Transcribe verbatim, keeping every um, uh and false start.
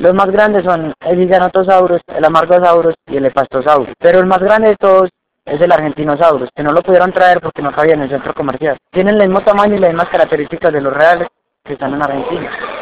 Los más grandes son el Giganotosaurus, el Amargosaurus y el Epastosaurus, pero el más grande de todos es el Argentinosaurus, que no lo pudieron traer porque no cabía en el centro comercial. Tienen el mismo tamaño y las mismas características de los reales que están en Argentina.